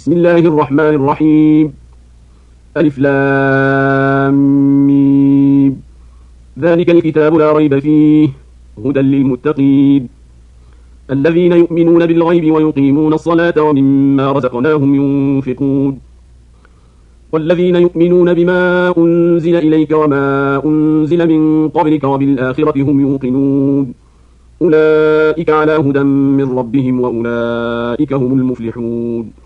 بسم الله الرحمن الرحيم ألف لام ميم. ذلك الكتاب لا ريب فيه هدى للمتقين الذين يؤمنون بالغيب ويقيمون الصلاة ومما رزقناهم ينفقون والذين يؤمنون بما أنزل إليك وما أنزل من قبلك وبالآخرة هم يوقنون أولئك على هدى من ربهم وأولئك هم المفلحون.